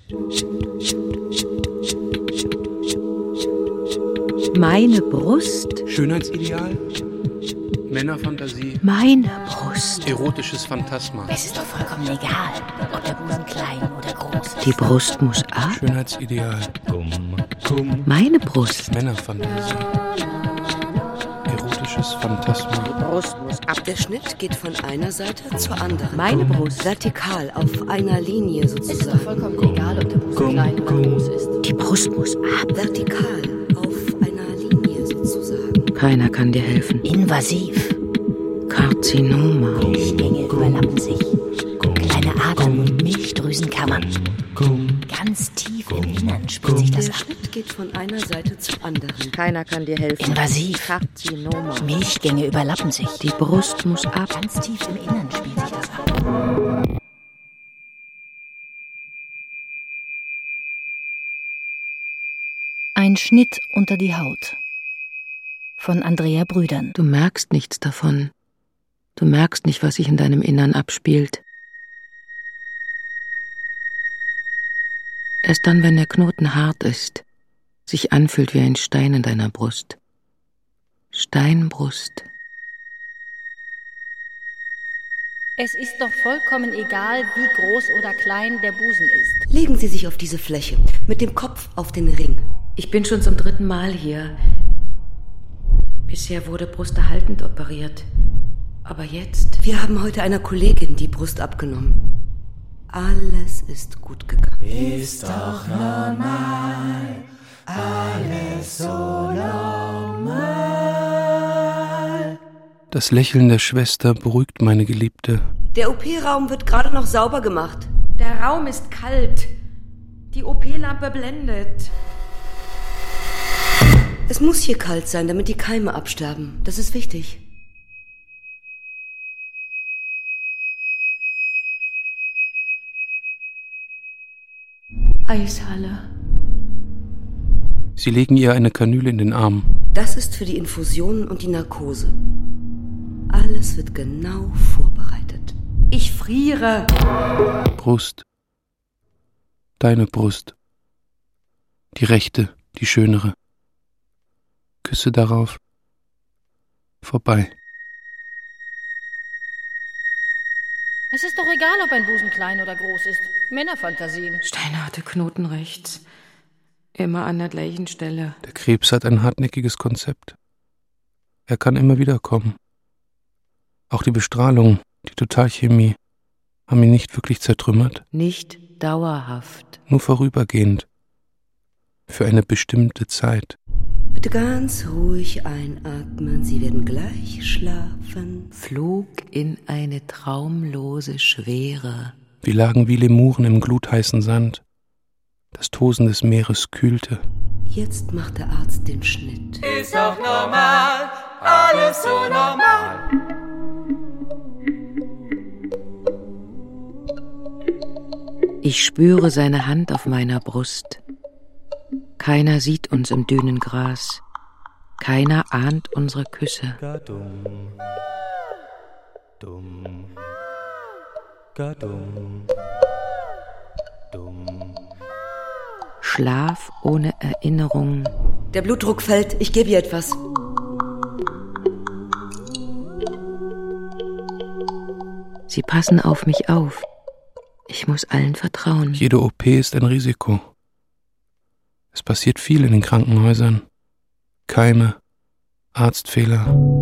Meine Brust. Schönheitsideal? Männerfantasie? Meine Brust. Erotisches Phantasma? Es ist doch vollkommen egal, ob der Busen klein oder groß ist. Die Brust muss ab. Schönheitsideal? Meine Brust. Männerfantasie? Erotisches Phantasma? Die Brust muss ab. Der Schnitt geht von einer Seite zur anderen. Meine Brust. Vertikal, auf einer Linie Es ist doch sozusagen. vollkommen egal, ob der Busen klein oder groß ist. Die Brust muss ab. Vertikal, auf einer Linie sozusagen. Keiner kann dir helfen. Invasiv. Karzinoma. Milchgänge überlappen sich. Kleine Adern und Milchdrüsenkammern. Ganz tief im Innern spielt sich das Der ab. Schnitt geht von einer Seite zur anderen. Keiner kann dir helfen. Invasiv. Karzinoma. Milchgänge überlappen sich. Die Brust muss ab. Ganz tief im Innern spielt sich das ab. Ein Schnitt unter die Haut. Von Andrea Brüdern. Du merkst nichts davon. Du merkst nicht, was sich in deinem Innern abspielt. Erst dann, wenn der Knoten hart ist, sich anfühlt wie ein Stein in deiner Brust. Steinbrust. Es ist doch vollkommen egal, wie groß oder klein der Busen ist. Legen Sie sich auf diese Fläche, mit dem Kopf auf den Ring. Ich bin schon zum 3. Mal hier. Bisher wurde brusterhaltend operiert. Aber jetzt? Wir haben heute einer Kollegin die Brust abgenommen. Alles ist gut gegangen. Ist doch normal, alles so normal. Das Lächeln der Schwester beruhigt meine Geliebte. Der OP-Raum wird gerade noch sauber gemacht. Der Raum ist kalt. Die OP-Lampe blendet. Es muss hier kalt sein, damit die Keime absterben. Das ist wichtig. Eishalle. Sie legen ihr eine Kanüle in den Arm. Das ist für die Infusionen und die Narkose. Alles wird genau vorbereitet. Ich friere. Brust. Deine Brust. Die rechte, die schönere. Küsse darauf. Vorbei. Es ist doch egal, ob ein Busen klein oder groß ist. Männerfantasien. Steinharte Knoten rechts. Immer an der gleichen Stelle. Der Krebs hat ein hartnäckiges Konzept. Er kann immer wieder kommen. Auch die Bestrahlung, die Totalchemie, haben ihn nicht wirklich zertrümmert. Nicht dauerhaft. Nur vorübergehend. Für eine bestimmte Zeit. Bitte ganz ruhig einatmen. Sie werden gleich schlafen. Flog in eine traumlose Schwere. Wir lagen wie Lemuren im glutheißen Sand. Das Tosen des Meeres kühlte. Jetzt macht der Arzt den Schnitt. Ist doch normal, alles so normal. Ich spüre seine Hand auf meiner Brust. Keiner sieht uns im Dünengras. Keiner ahnt unsere Küsse. Gadum, dumm, gadum, dumm. Schlaf ohne Erinnerung. Der Blutdruck fällt. Ich gebe ihr etwas. Sie passen auf mich auf. Ich muss allen vertrauen. Jede OP ist ein Risiko. Es passiert viel in den Krankenhäusern. Keime, Arztfehler.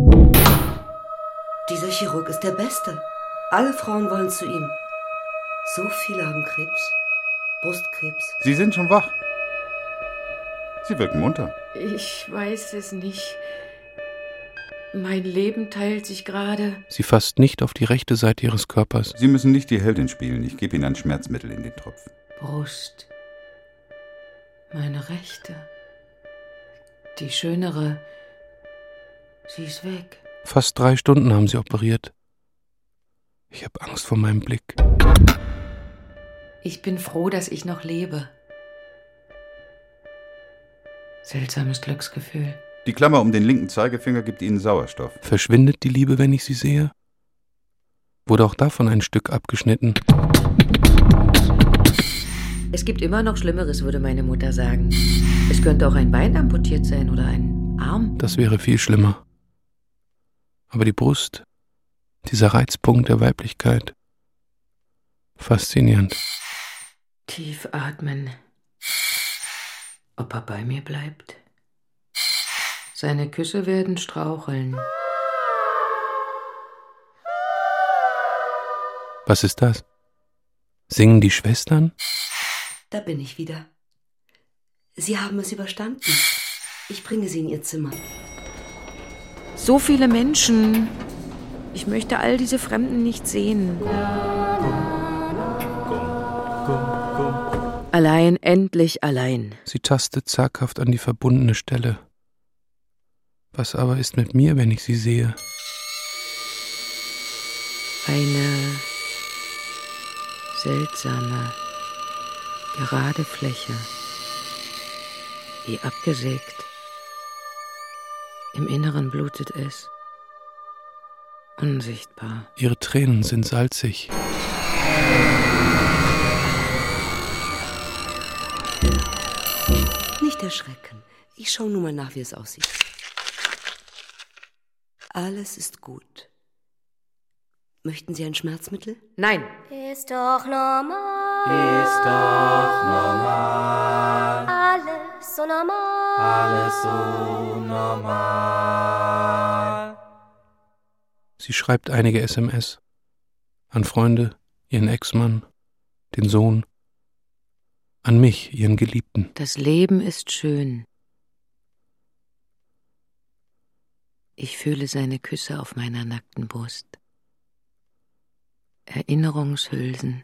Dieser Chirurg ist der Beste. Alle Frauen wollen zu ihm. So viele haben Krebs. Brustkrebs. Sie sind schon wach. Sie wirken munter. Ich weiß es nicht. Mein Leben teilt sich gerade. Sie fasst nicht auf die rechte Seite ihres Körpers. Sie müssen nicht die Heldin spielen. Ich gebe Ihnen ein Schmerzmittel in den Tropf. Brust. Meine rechte. Die schönere. Sie ist weg. Fast 3 Stunden haben sie operiert. Ich habe Angst vor meinem Blick. Ich bin froh, dass ich noch lebe. Seltsames Glücksgefühl. Die Klammer um den linken Zeigefinger gibt Ihnen Sauerstoff. Verschwindet die Liebe, wenn ich sie sehe? Wurde auch davon ein Stück abgeschnitten? Es gibt immer noch Schlimmeres, würde meine Mutter sagen. Es könnte auch ein Bein amputiert sein oder ein Arm. Das wäre viel schlimmer. Aber die Brust, dieser Reizpunkt der Weiblichkeit, faszinierend. Tief atmen. Ob er bei mir bleibt? Seine Küsse werden straucheln. Was ist das? Singen die Schwestern? Da bin ich wieder. Sie haben es überstanden. Ich bringe Sie in Ihr Zimmer. So viele Menschen. Ich möchte all diese Fremden nicht sehen. Allein, endlich allein. Sie tastet zaghaft an die verbundene Stelle. Was aber ist mit mir, wenn ich sie sehe? Eine seltsame, gerade Fläche, wie abgesägt. Im Inneren blutet es. Unsichtbar. Ihre Tränen sind salzig. Nicht erschrecken. Ich schaue nur mal nach, wie es aussieht. Alles ist gut. Möchten Sie ein Schmerzmittel? Nein. Ist doch normal. Ist doch normal. Alles so normal. Alles so normal. Sie schreibt einige SMS. An Freunde, ihren Ex-Mann, den Sohn. An mich, ihren Geliebten. Das Leben ist schön. Ich fühle seine Küsse auf meiner nackten Brust. Erinnerungshülsen,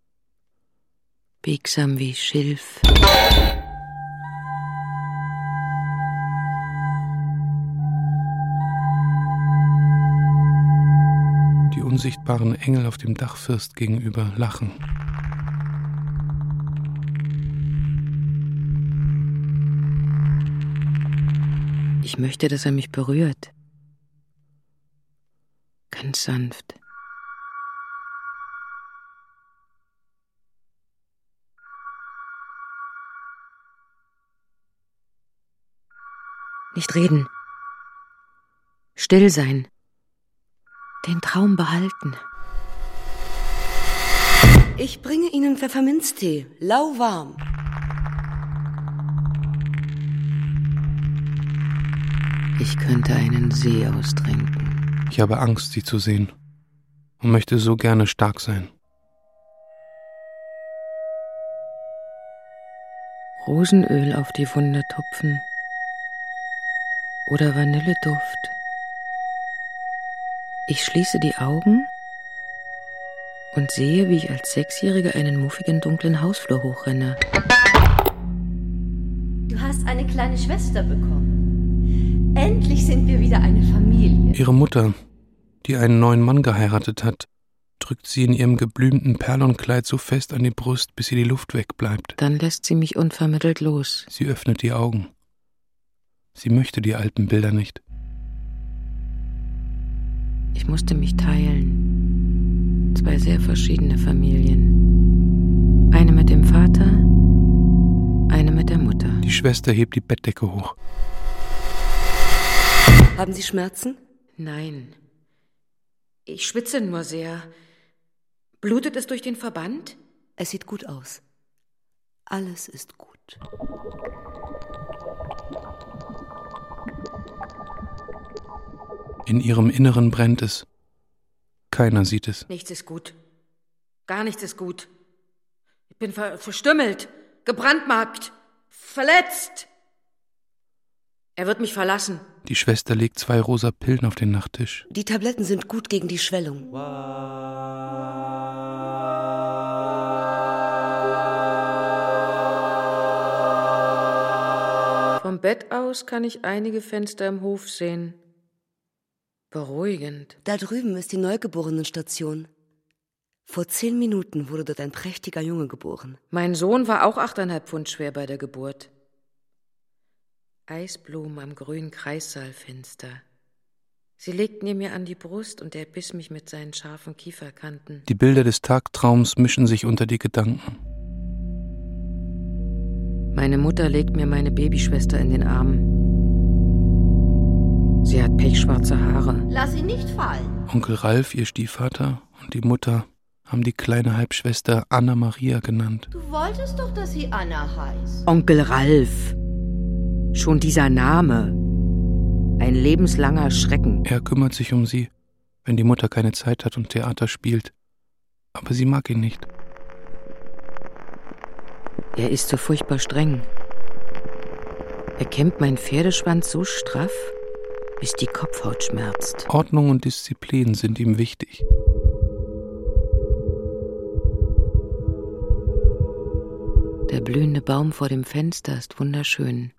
biegsam wie Schilf. Die unsichtbaren Engel auf dem Dachfirst gegenüber lachen. Ich möchte, dass er mich berührt. Ganz sanft. Nicht reden. Still sein. Den Traum behalten. Ich bringe Ihnen Pfefferminztee, lauwarm. Ich könnte einen See austrinken. Ich habe Angst, sie zu sehen und möchte so gerne stark sein. Rosenöl auf die Wunde tupfen oder Vanilleduft. Ich schließe die Augen und sehe, wie ich als Sechsjährige einen muffigen, dunklen Hausflur hochrenne. Du hast eine kleine Schwester bekommen. Endlich sind wir wieder eine Familie. Ihre Mutter, die einen neuen Mann geheiratet hat, drückt sie in ihrem geblümten Perlonkleid so fest an die Brust, bis ihr die Luft wegbleibt. Dann lässt sie mich unvermittelt los. Sie öffnet die Augen. Sie möchte die alten Bilder nicht. Ich musste mich teilen. 2 sehr verschiedene Familien. Eine mit dem Vater, eine mit der Mutter. Die Schwester hebt die Bettdecke hoch. Haben Sie Schmerzen? Nein. Ich schwitze nur sehr. Blutet es durch den Verband? Es sieht gut aus. Alles ist gut. In ihrem Inneren brennt es. Keiner sieht es. Nichts ist gut. Gar nichts ist gut. Ich bin verstümmelt, gebrandmarkt, verletzt. Er wird mich verlassen. Die Schwester legt 2 rosa Pillen auf den Nachttisch. Die Tabletten sind gut gegen die Schwellung. Vom Bett aus kann ich einige Fenster im Hof sehen. Beruhigend. Da drüben ist die Neugeborenenstation. Vor 10 Minuten wurde dort ein prächtiger Junge geboren. Mein Sohn war auch 8,5 Pfund schwer bei der Geburt. Eisblumen am grünen Kreissaalfenster. Sie legten ihn mir an die Brust und er biss mich mit seinen scharfen Kieferkanten. Die Bilder des Tagtraums mischen sich unter die Gedanken. Meine Mutter legt mir meine Babyschwester in den Arm. Sie hat pechschwarze Haare. Lass sie nicht fallen. Onkel Ralf, ihr Stiefvater, und die Mutter haben die kleine Halbschwester Anna Maria genannt. Du wolltest doch, dass sie Anna heißt. Onkel Ralf. Schon dieser Name. Ein lebenslanger Schrecken. Er kümmert sich um sie, wenn die Mutter keine Zeit hat und Theater spielt. Aber sie mag ihn nicht. Er ist so furchtbar streng. Er kämmt meinen Pferdeschwanz so straff, bis die Kopfhaut schmerzt. Ordnung und Disziplin sind ihm wichtig. Der blühende Baum vor dem Fenster ist wunderschön.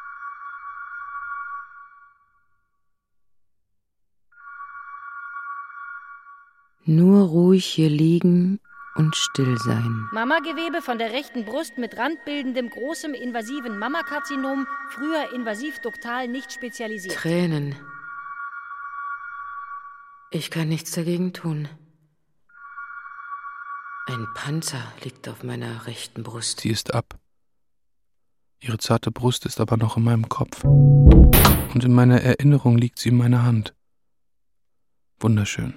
Nur ruhig hier liegen und still sein. Mamagewebe von der rechten Brust mit randbildendem großem invasiven Mammakarzinom, früher invasiv-duktal nicht spezialisiert. Tränen. Ich kann nichts dagegen tun. Ein Panzer liegt auf meiner rechten Brust. Sie ist ab. Ihre zarte Brust ist aber noch in meinem Kopf. Und in meiner Erinnerung liegt sie in meiner Hand. Wunderschön.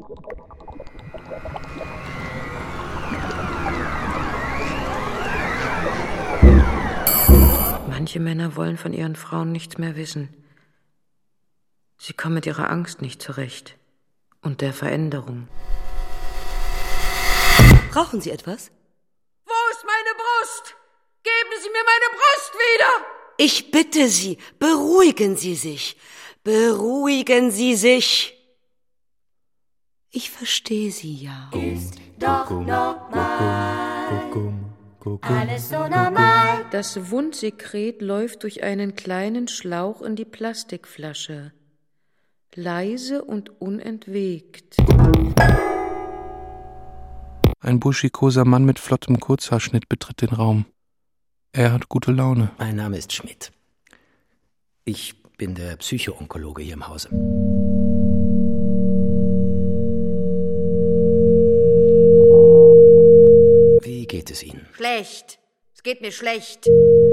Manche Männer wollen von ihren Frauen nichts mehr wissen. Sie kommen mit ihrer Angst nicht zurecht und der Veränderung. Brauchen Sie etwas? Wo ist meine Brust? Geben Sie mir meine Brust wieder! Ich bitte Sie, beruhigen Sie sich. Beruhigen Sie sich. Ich verstehe Sie ja. Ist doch normal. Alles so normal. Das Wundsekret läuft durch einen kleinen Schlauch in die Plastikflasche. Leise und unentwegt. Ein buschikoser Mann mit flottem Kurzhaarschnitt betritt den Raum. Er hat gute Laune. Mein Name ist Schmidt. Ich bin der Psycho-Onkologe hier im Hause. Wie geht es Ihnen? Schlecht. Es geht mir schlecht.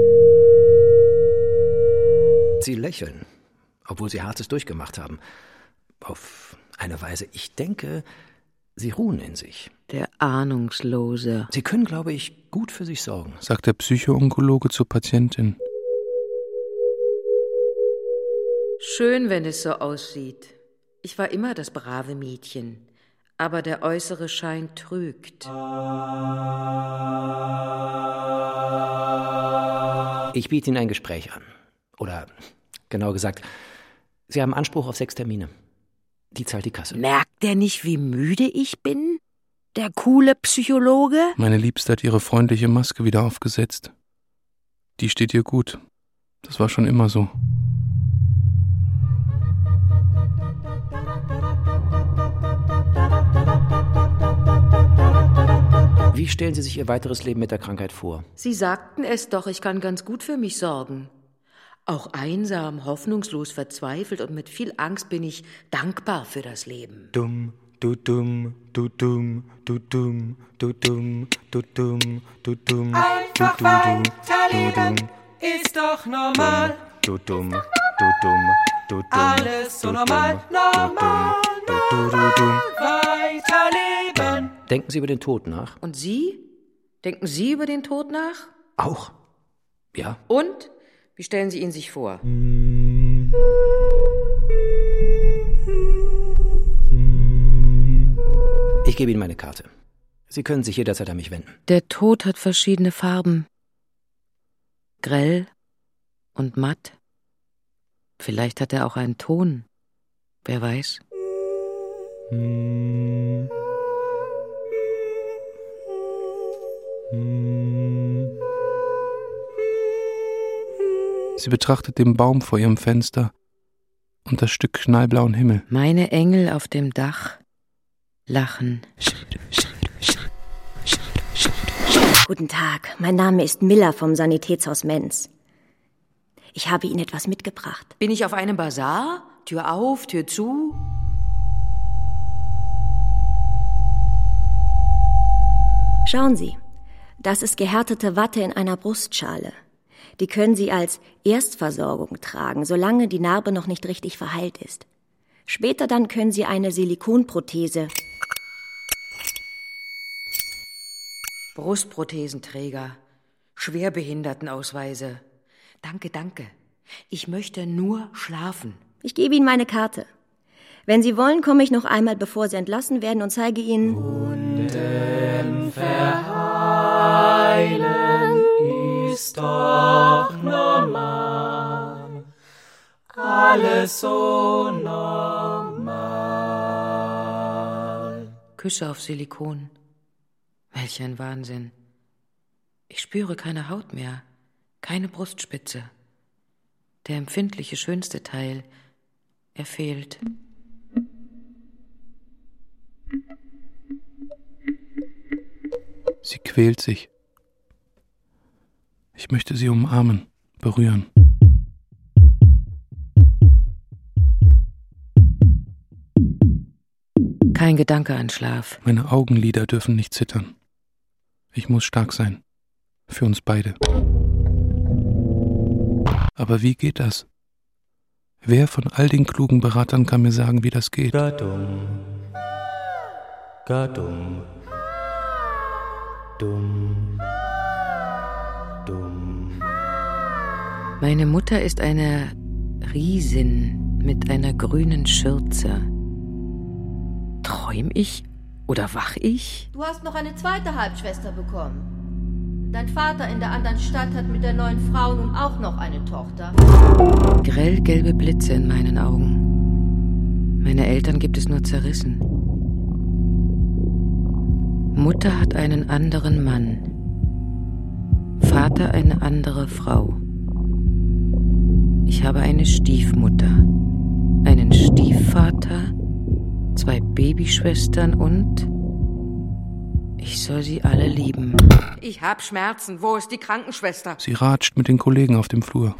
Sie lächeln, obwohl Sie Hartes durchgemacht haben. Auf eine Weise, ich denke, Sie ruhen in sich. Der Ahnungslose. Sie können, glaube ich, gut für sich sorgen, sagt der Psycho-Onkologe zur Patientin. Schön, wenn es so aussieht. Ich war immer das brave Mädchen. Aber der äußere Schein trügt. Ich biete Ihnen ein Gespräch an. Oder, genau gesagt, Sie haben Anspruch auf 6 Termine. Die zahlt die Kasse. Merkt er nicht, wie müde ich bin? Der coole Psychologe? Meine Liebste hat ihre freundliche Maske wieder aufgesetzt. Die steht ihr gut. Das war schon immer so. Wie stellen Sie sich Ihr weiteres Leben mit der Krankheit vor? Sie sagten es doch, ich kann ganz gut für mich sorgen. Auch einsam, hoffnungslos, verzweifelt und mit viel Angst bin ich dankbar für das Leben. Dumm, du dumm, du dumm, du dumm, du dumm, du dumm, du dumm. Einfach weiterleben ist doch normal. Du dumm, du dumm, du dumm. Alles so normal, normal, normal. Weiterleben. Denken Sie über den Tod nach? Und Sie? Denken Sie über den Tod nach? Auch. Ja. Und? Wie stellen Sie ihn sich vor? Ich gebe Ihnen meine Karte. Sie können sich jederzeit an mich wenden. Der Tod hat verschiedene Farben. Grell und matt. Vielleicht hat er auch einen Ton. Wer weiß? Sie betrachtet den Baum vor ihrem Fenster und das Stück knallblauen Himmel. Meine Engel auf dem Dach lachen. Guten Tag, mein Name ist Miller vom Sanitätshaus Menz. Ich habe Ihnen etwas mitgebracht. Bin ich auf einem Basar? Tür auf, Tür zu? Schauen Sie, das ist gehärtete Watte in einer Brustschale. Die können Sie als Erstversorgung tragen, solange die Narbe noch nicht richtig verheilt ist. Später dann können Sie eine Silikonprothese. Brustprothesenträger, Schwerbehindertenausweise. Danke, danke. Ich möchte nur schlafen. Ich gebe Ihnen meine Karte. Wenn Sie wollen, komme ich noch einmal, bevor Sie entlassen werden, und zeige Ihnen... Wunden verheilen ist doch normal. Alles so normal. Küsse auf Silikon. Welch ein Wahnsinn. Ich spüre keine Haut mehr, keine Brustspitze. Der empfindliche, schönste Teil, er fehlt. Sie quält sich. Ich möchte sie umarmen, berühren. Kein Gedanke an Schlaf. Meine Augenlider dürfen nicht zittern. Ich muss stark sein. Für uns beide. Aber wie geht das? Wer von all den klugen Beratern kann mir sagen, wie das geht? Gadum, gadum, dumm, dumm. Meine Mutter ist eine Riesin mit einer grünen Schürze. Träum ich oder wach ich? Du hast noch eine zweite Halbschwester bekommen. Dein Vater in der anderen Stadt hat mit der neuen Frau nun auch noch eine Tochter. Grellgelbe Blitze in meinen Augen. Meine Eltern gibt es nur zerrissen. Mutter hat einen anderen Mann. Vater eine andere Frau. Ich habe eine Stiefmutter, einen Stiefvater, 2 Babyschwestern und ich soll sie alle lieben. Ich hab Schmerzen. Wo ist die Krankenschwester? Sie ratscht mit den Kollegen auf dem Flur.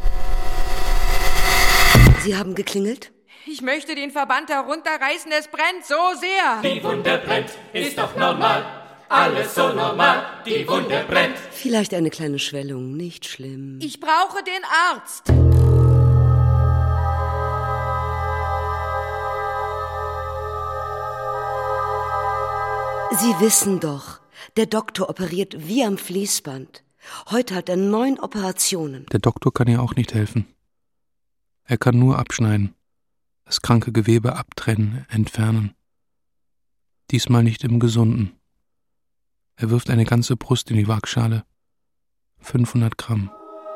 Sie haben geklingelt? Ich möchte den Verband herunterreißen, es brennt so sehr. Die Wunde brennt, ist doch normal. Alles so normal, die Wunde brennt. Vielleicht eine kleine Schwellung, nicht schlimm. Ich brauche den Arzt. Sie wissen doch, der Doktor operiert wie am Fließband. Heute hat er 9 Operationen. Der Doktor kann ihr auch nicht helfen. Er kann nur abschneiden, das kranke Gewebe abtrennen, entfernen. Diesmal nicht im Gesunden. Er wirft eine ganze Brust in die Waagschale. 500 Gramm.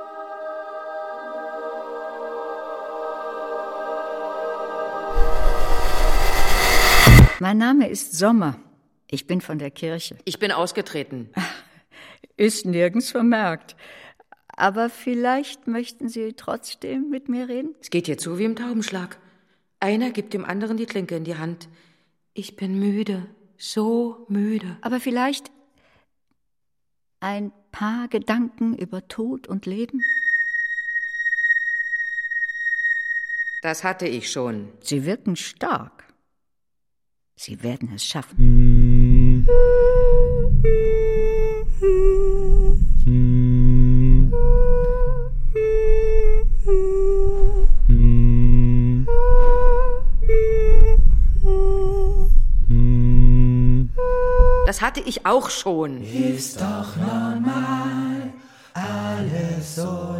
Mein Name ist Sommer. Ich bin von der Kirche. Ich bin ausgetreten. Ist nirgends vermerkt. Aber vielleicht möchten Sie trotzdem mit mir reden? Es geht hier zu wie im Taubenschlag. Einer gibt dem anderen die Klinke in die Hand. Ich bin müde, so müde. Aber vielleicht ein paar Gedanken über Tod und Leben? Das hatte ich schon. Sie wirken stark. Sie werden es schaffen. Das hatte ich auch schon. Ist doch normal, alles so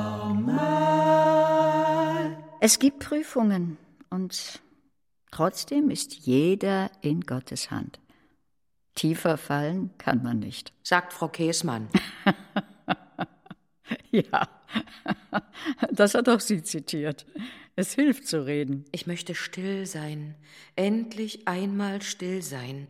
normal. Es gibt Prüfungen und trotzdem ist jeder in Gottes Hand. Tiefer fallen kann man nicht. Sagt Frau Käßmann. Ja, das hat auch sie zitiert. Es hilft zu reden. Ich möchte still sein, endlich einmal still sein.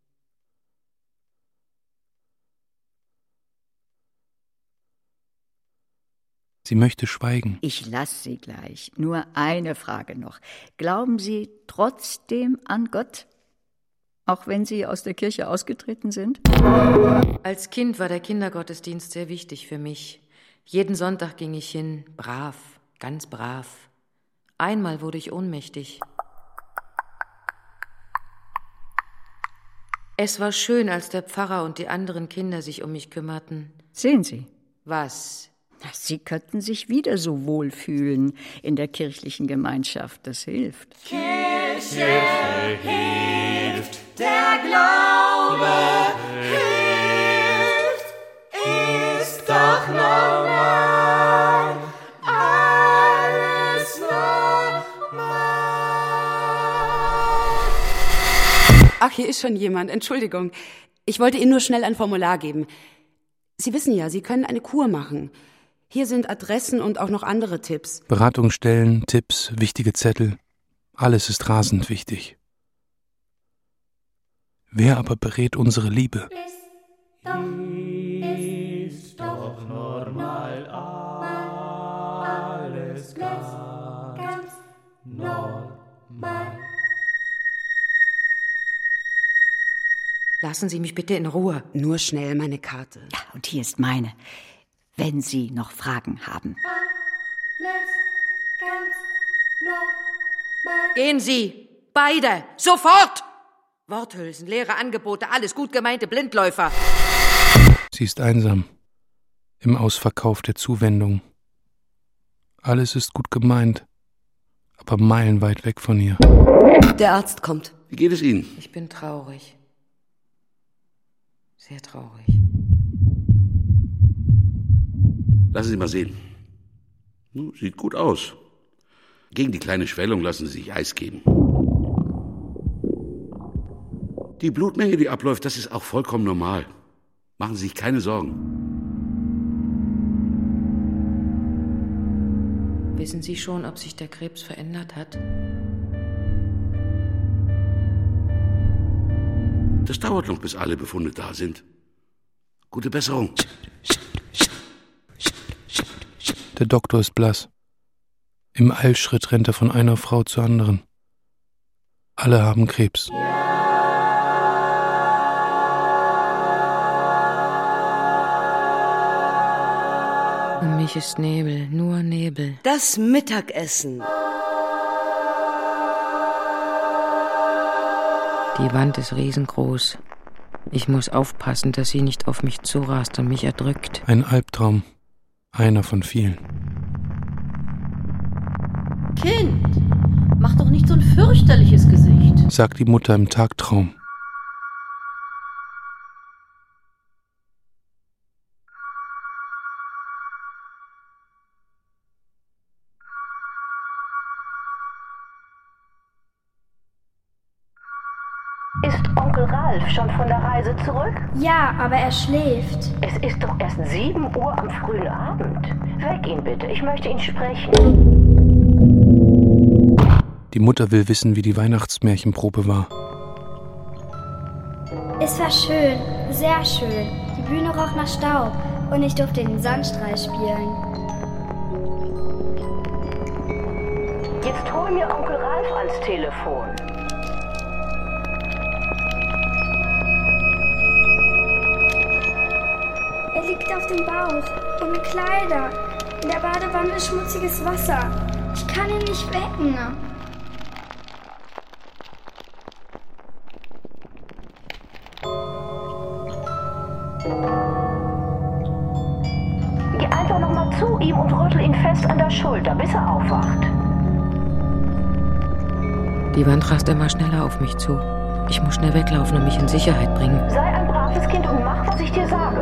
Sie möchte schweigen. Ich lasse Sie gleich. Nur eine Frage noch. Glauben Sie trotzdem an Gott, auch wenn Sie aus der Kirche ausgetreten sind? Als Kind war der Kindergottesdienst sehr wichtig für mich. Jeden Sonntag ging ich hin, brav, ganz brav. Einmal wurde ich ohnmächtig. Es war schön, als der Pfarrer und die anderen Kinder sich um mich kümmerten. Sehen Sie. Was? Sie könnten sich wieder so wohlfühlen in der kirchlichen Gemeinschaft. Das hilft. Kirche hilft, der Glaube hilft, ist doch normal, alles normal. Ach, hier ist schon jemand. Entschuldigung. Ich wollte Ihnen nur schnell ein Formular geben. Sie wissen ja, Sie können eine Kur machen. Hier sind Adressen und auch noch andere Tipps. Beratungsstellen, Tipps, wichtige Zettel. Alles ist rasend wichtig. Wer aber berät unsere Liebe? Ist doch normal, alles ganz normal. Lassen Sie mich bitte in Ruhe. Nur schnell meine Karte. Ja, und hier ist meine, wenn Sie noch Fragen haben. Alles ganz normal. Gehen Sie! Beide! Sofort! Worthülsen, leere Angebote, alles gut gemeinte Blindläufer. Sie ist einsam. Im Ausverkauf der Zuwendung. Alles ist gut gemeint, aber meilenweit weg von ihr. Der Arzt kommt. Wie geht es Ihnen? Ich bin traurig. Sehr traurig. Lassen Sie mal sehen. Sieht gut aus. Gegen die kleine Schwellung lassen Sie sich Eis geben. Die Blutmenge, die abläuft, das ist auch vollkommen normal. Machen Sie sich keine Sorgen. Wissen Sie schon, ob sich der Krebs verändert hat? Das dauert noch, bis alle Befunde da sind. Gute Besserung. Der Doktor ist blass. Im Eilschritt rennt er von einer Frau zur anderen. Alle haben Krebs. Um mich ist Nebel, nur Nebel. Das Mittagessen. Die Wand ist riesengroß. Ich muss aufpassen, dass sie nicht auf mich zurast und mich erdrückt. Ein Albtraum. Einer von vielen. Kind, mach doch nicht so ein fürchterliches Gesicht, sagt die Mutter im Tagtraum. Ist Onkel Ralf schon von der Reise zurück? Ja, aber er schläft. Es ist doch erst 7 Uhr am frühen Abend. Weck ihn bitte, ich möchte ihn sprechen. Die Mutter will wissen, wie die Weihnachtsmärchenprobe war. Es war schön, sehr schön. Die Bühne roch nach Staub und ich durfte den Sandstrahl spielen. Jetzt hol mir Onkel Ralf ans Telefon. Er liegt auf dem Bauch, ohne Kleider. In der Badewanne ist schmutziges Wasser. Ich kann ihn nicht wecken. Geh einfach noch mal zu ihm und rüttel ihn fest an der Schulter, bis er aufwacht. Die Wand rast immer schneller auf mich zu. Ich muss schnell weglaufen und mich in Sicherheit bringen. Sei ein braves Kind und mach, was ich dir sage.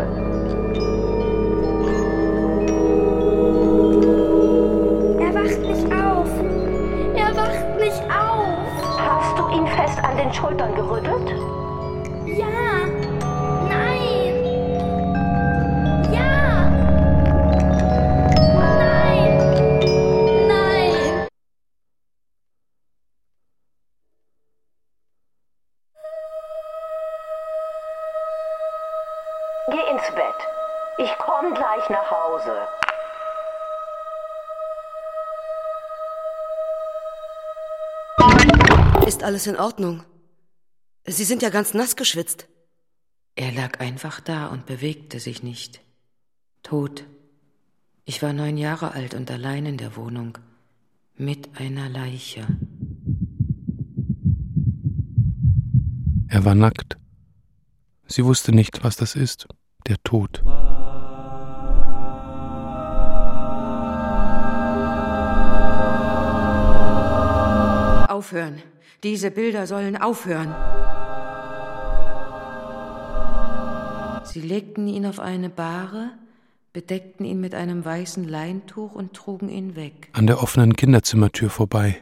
Er wacht nicht auf. Er wacht nicht auf. Hast du ihn fest an den Schultern gerüttelt? Ja. Nein. Ja. Nein. Nein. Geh ins Bett. Ich komm gleich nach Hause. Ist alles in Ordnung? Sie sind ja ganz nass geschwitzt. Er lag einfach da und bewegte sich nicht. Tot. Ich war 9 Jahre alt und allein in der Wohnung. Mit einer Leiche. Er war nackt. Sie wusste nicht, was das ist. Der Tod. aufhören. Diese Bilder sollen aufhören. Sie legten ihn auf eine Bahre, bedeckten ihn mit einem weißen Leintuch und trugen ihn weg. An der offenen Kinderzimmertür vorbei.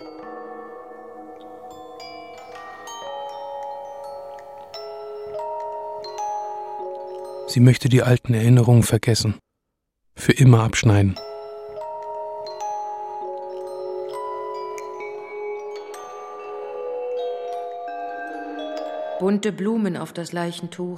Sie möchte die alten Erinnerungen vergessen. Für immer abschneiden. Bunte Blumen auf das Leichentuch.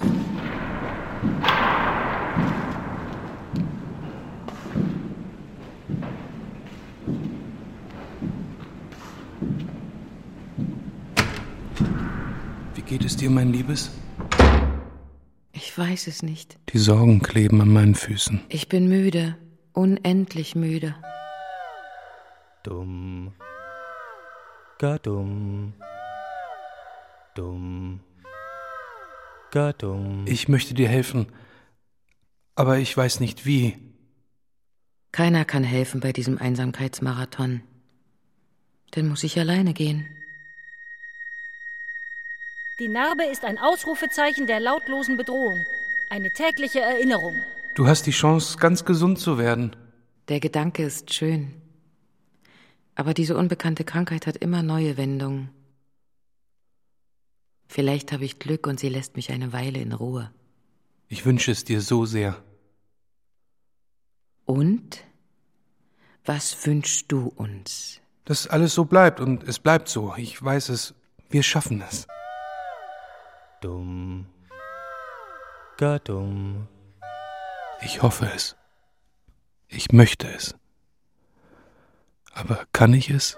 Wie geht es dir, mein Liebes? Ich weiß es nicht. Die Sorgen kleben an meinen Füßen. Ich bin müde, unendlich müde. Dumm, gar dumm, dumm, gar dumm. Ich möchte dir helfen, aber ich weiß nicht wie. Keiner kann helfen bei diesem Einsamkeitsmarathon. Dann muss ich alleine gehen. Die Narbe ist ein Ausrufezeichen der lautlosen Bedrohung. Eine tägliche Erinnerung. Du hast die Chance, ganz gesund zu werden. Der Gedanke ist schön. Aber diese unbekannte Krankheit hat immer neue Wendungen. Vielleicht habe ich Glück und sie lässt mich eine Weile in Ruhe. Ich wünsche es dir so sehr. Und? Was wünschst du uns? Dass alles so bleibt und es bleibt so. Ich weiß es. Wir schaffen es. Dumm, gar dumm. Ich hoffe es. Ich möchte es. Aber kann ich es?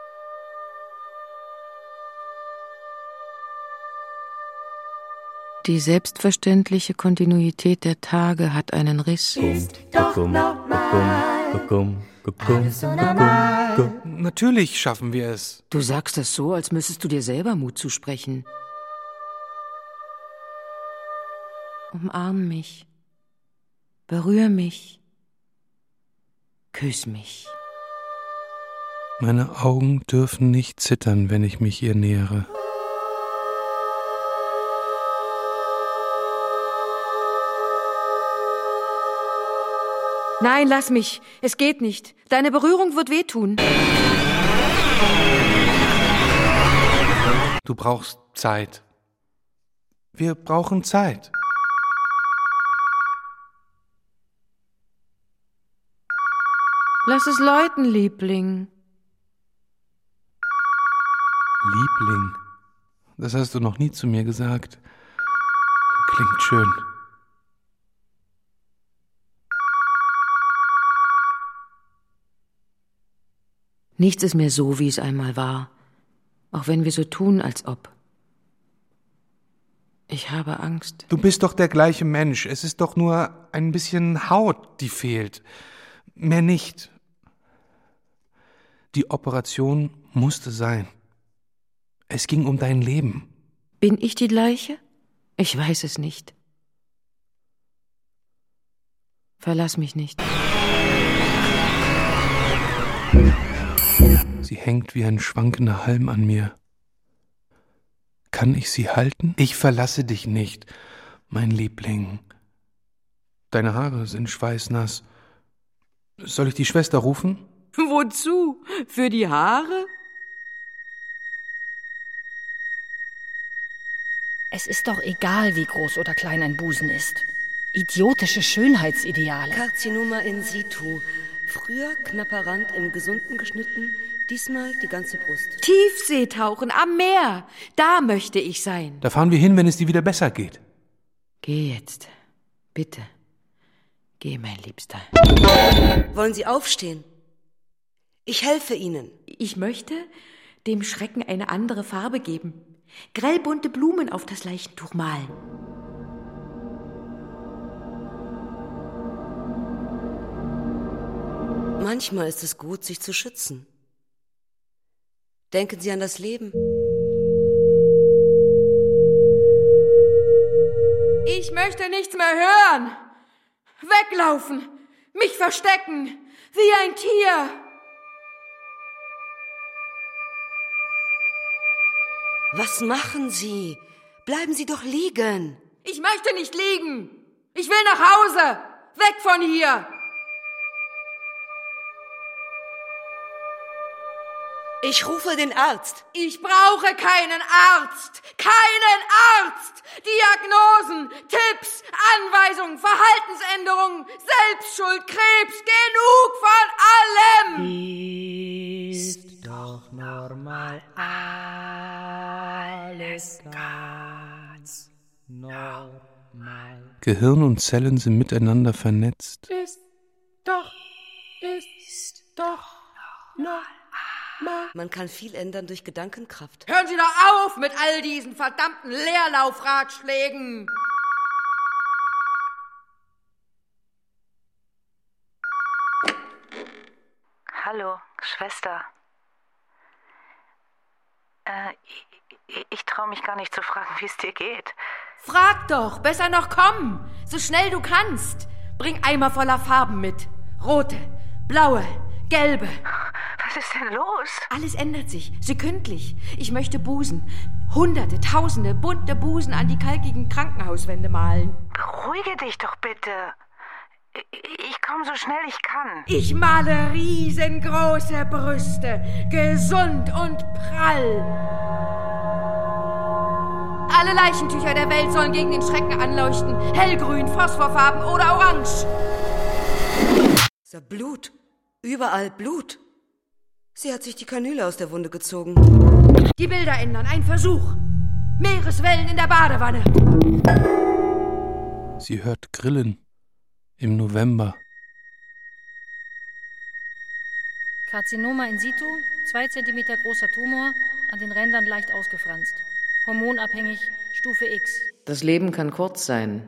Die selbstverständliche Kontinuität der Tage hat einen Riss. Ist doch normal. Alles so normal. Natürlich schaffen wir es. Du sagst das so, als müsstest du dir selber Mut zusprechen. Umarm mich. Berühr mich. Küss mich. Meine Augen dürfen nicht zittern, wenn ich mich ihr nähere. Nein, lass mich. Es geht nicht. Deine Berührung wird wehtun. Du brauchst Zeit. Wir brauchen Zeit. Lass es läuten, Liebling. Liebling? Das hast du noch nie zu mir gesagt. Klingt schön. Nichts ist mehr so, wie es einmal war. Auch wenn wir so tun, als ob. Ich habe Angst. Du bist doch der gleiche Mensch. Es ist doch nur ein bisschen Haut, die fehlt. Mehr nicht. Die Operation musste sein. Es ging um dein Leben. Bin ich die gleiche? Ich weiß es nicht. Verlass mich nicht. Sie hängt wie ein schwankender Halm an mir. Kann ich sie halten? Ich verlasse dich nicht, mein Liebling. Deine Haare sind schweißnass. Soll ich die Schwester rufen? Wozu? Für die Haare? Es ist doch egal, wie groß oder klein ein Busen ist. Idiotische Schönheitsideale. Karzinoma in situ. Früher knapper Rand im Gesunden geschnitten, diesmal die ganze Brust. Tiefseetauchen am Meer. Da möchte ich sein. Da fahren wir hin, wenn es dir wieder besser geht. Geh jetzt. Bitte. Geh, mein Liebster. Wollen Sie aufstehen? Ich helfe Ihnen. Ich möchte dem Schrecken eine andere Farbe geben. Grellbunte Blumen auf das Leichentuch malen. Manchmal ist es gut, sich zu schützen. Denken Sie an das Leben. Ich möchte nichts mehr hören. Weglaufen. Mich verstecken. Wie ein Tier. Was machen Sie? Bleiben Sie doch liegen. Ich möchte nicht liegen. Ich will nach Hause. Weg von hier. Ich rufe den Arzt. Ich brauche keinen Arzt. Keinen Arzt. Diagnosen, Tipps, Anweisungen, Verhaltensänderungen, Selbstschuld, Krebs, genug von allem. Ist doch normal alles ganz normal. Gehirn und Zellen sind miteinander vernetzt. Ist doch normal. Man kann viel ändern durch Gedankenkraft. Hören Sie doch auf mit all diesen verdammten Leerlaufratschlägen. Hallo, Schwester. Ich traue mich gar nicht zu fragen, wie es dir geht. Frag doch, besser noch komm, so schnell du kannst. Bring Eimer voller Farben mit. Rote, blaue, gelbe. Was ist denn los? Alles ändert sich, sekündlich. Ich möchte Busen. Hunderte, Tausende bunte Busen an die kalkigen Krankenhauswände malen. Beruhige dich doch bitte. Ich komme so schnell ich kann. Ich male riesengroße Brüste, gesund und prall. Alle Leichentücher der Welt sollen gegen den Schrecken anleuchten. Hellgrün, phosphorfarben oder orange. Ist ja Blut. Überall Blut. Sie hat sich die Kanüle aus der Wunde gezogen. Die Bilder ändern, ein Versuch. Meereswellen in der Badewanne. Sie hört Grillen im November. Karzinoma in situ, 2 cm großer Tumor, an den Rändern leicht ausgefranst. Hormonabhängig, Stufe X. Das Leben kann kurz sein.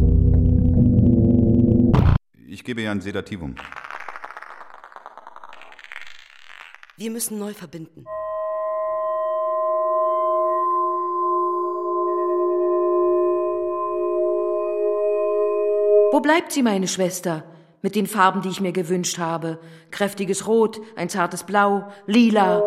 Ich gebe ihr ein Sedativum. Wir müssen neu verbinden. Wo bleibt sie, meine Schwester? Mit den Farben, die ich mir gewünscht habe. Kräftiges Rot, ein zartes Blau, Lila.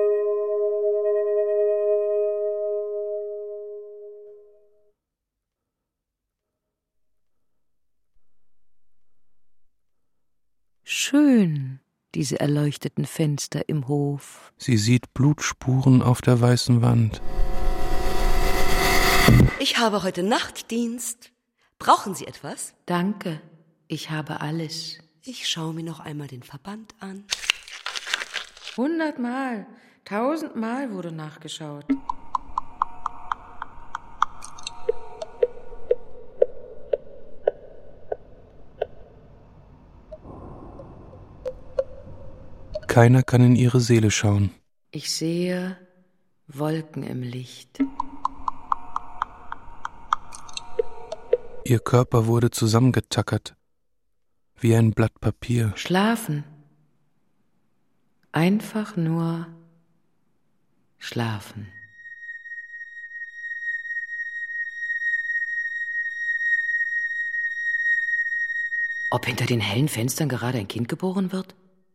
Schön, diese erleuchteten Fenster im Hof. Sie sieht Blutspuren auf der weißen Wand. Ich habe heute Nachtdienst. Brauchen Sie etwas? Danke, ich habe alles. Ich schaue mir noch einmal den Verband an. 100-mal, 1000-mal wurde nachgeschaut. Keiner kann in ihre Seele schauen. Ich sehe Wolken im Licht. Ihr Körper wurde zusammengetackert, wie ein Blatt Papier. Schlafen. Einfach nur schlafen. Ob hinter den hellen Fenstern gerade ein Kind geboren wird?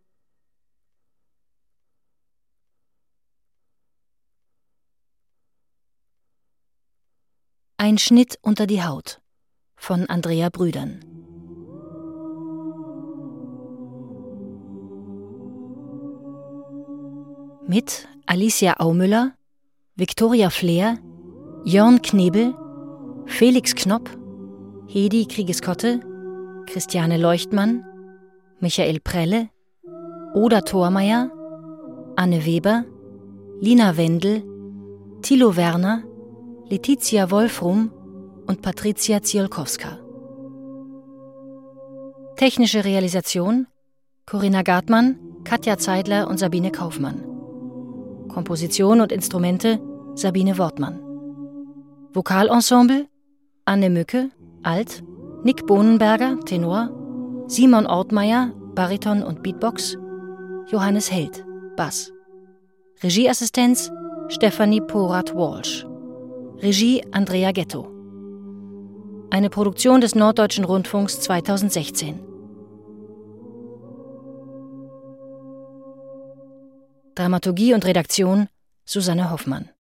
Ein Schnitt unter die Haut von Andrea Brüdern. Mit Alicia Aumüller, Viktoria Fleer, Jörn Knebel, Felix Knopp, Hedi Kriegeskotte, Christiane Leuchtmann, Michael Prelle, Oda Thormeyer, Anne Weber, Lina Wendel, Thilo Werner, Letizia Wolfrum und Patricia Ziolkowska. Technische Realisation Corinna Gartmann, Katja Zeidler und Sabine Kaufmann. Komposition und Instrumente Sabine Wortmann. Vokalensemble Anne Mücke, Alt, Nick Bohnenberger, Tenor, Simon Ortmeier, Bariton und Beatbox, Johannes Held, Bass. Regieassistenz Stephanie Porat-Walsh. Regie Andrea Ghetto. Eine Produktion des Norddeutschen Rundfunks 2016. Dramaturgie und Redaktion Susanne Hoffmann.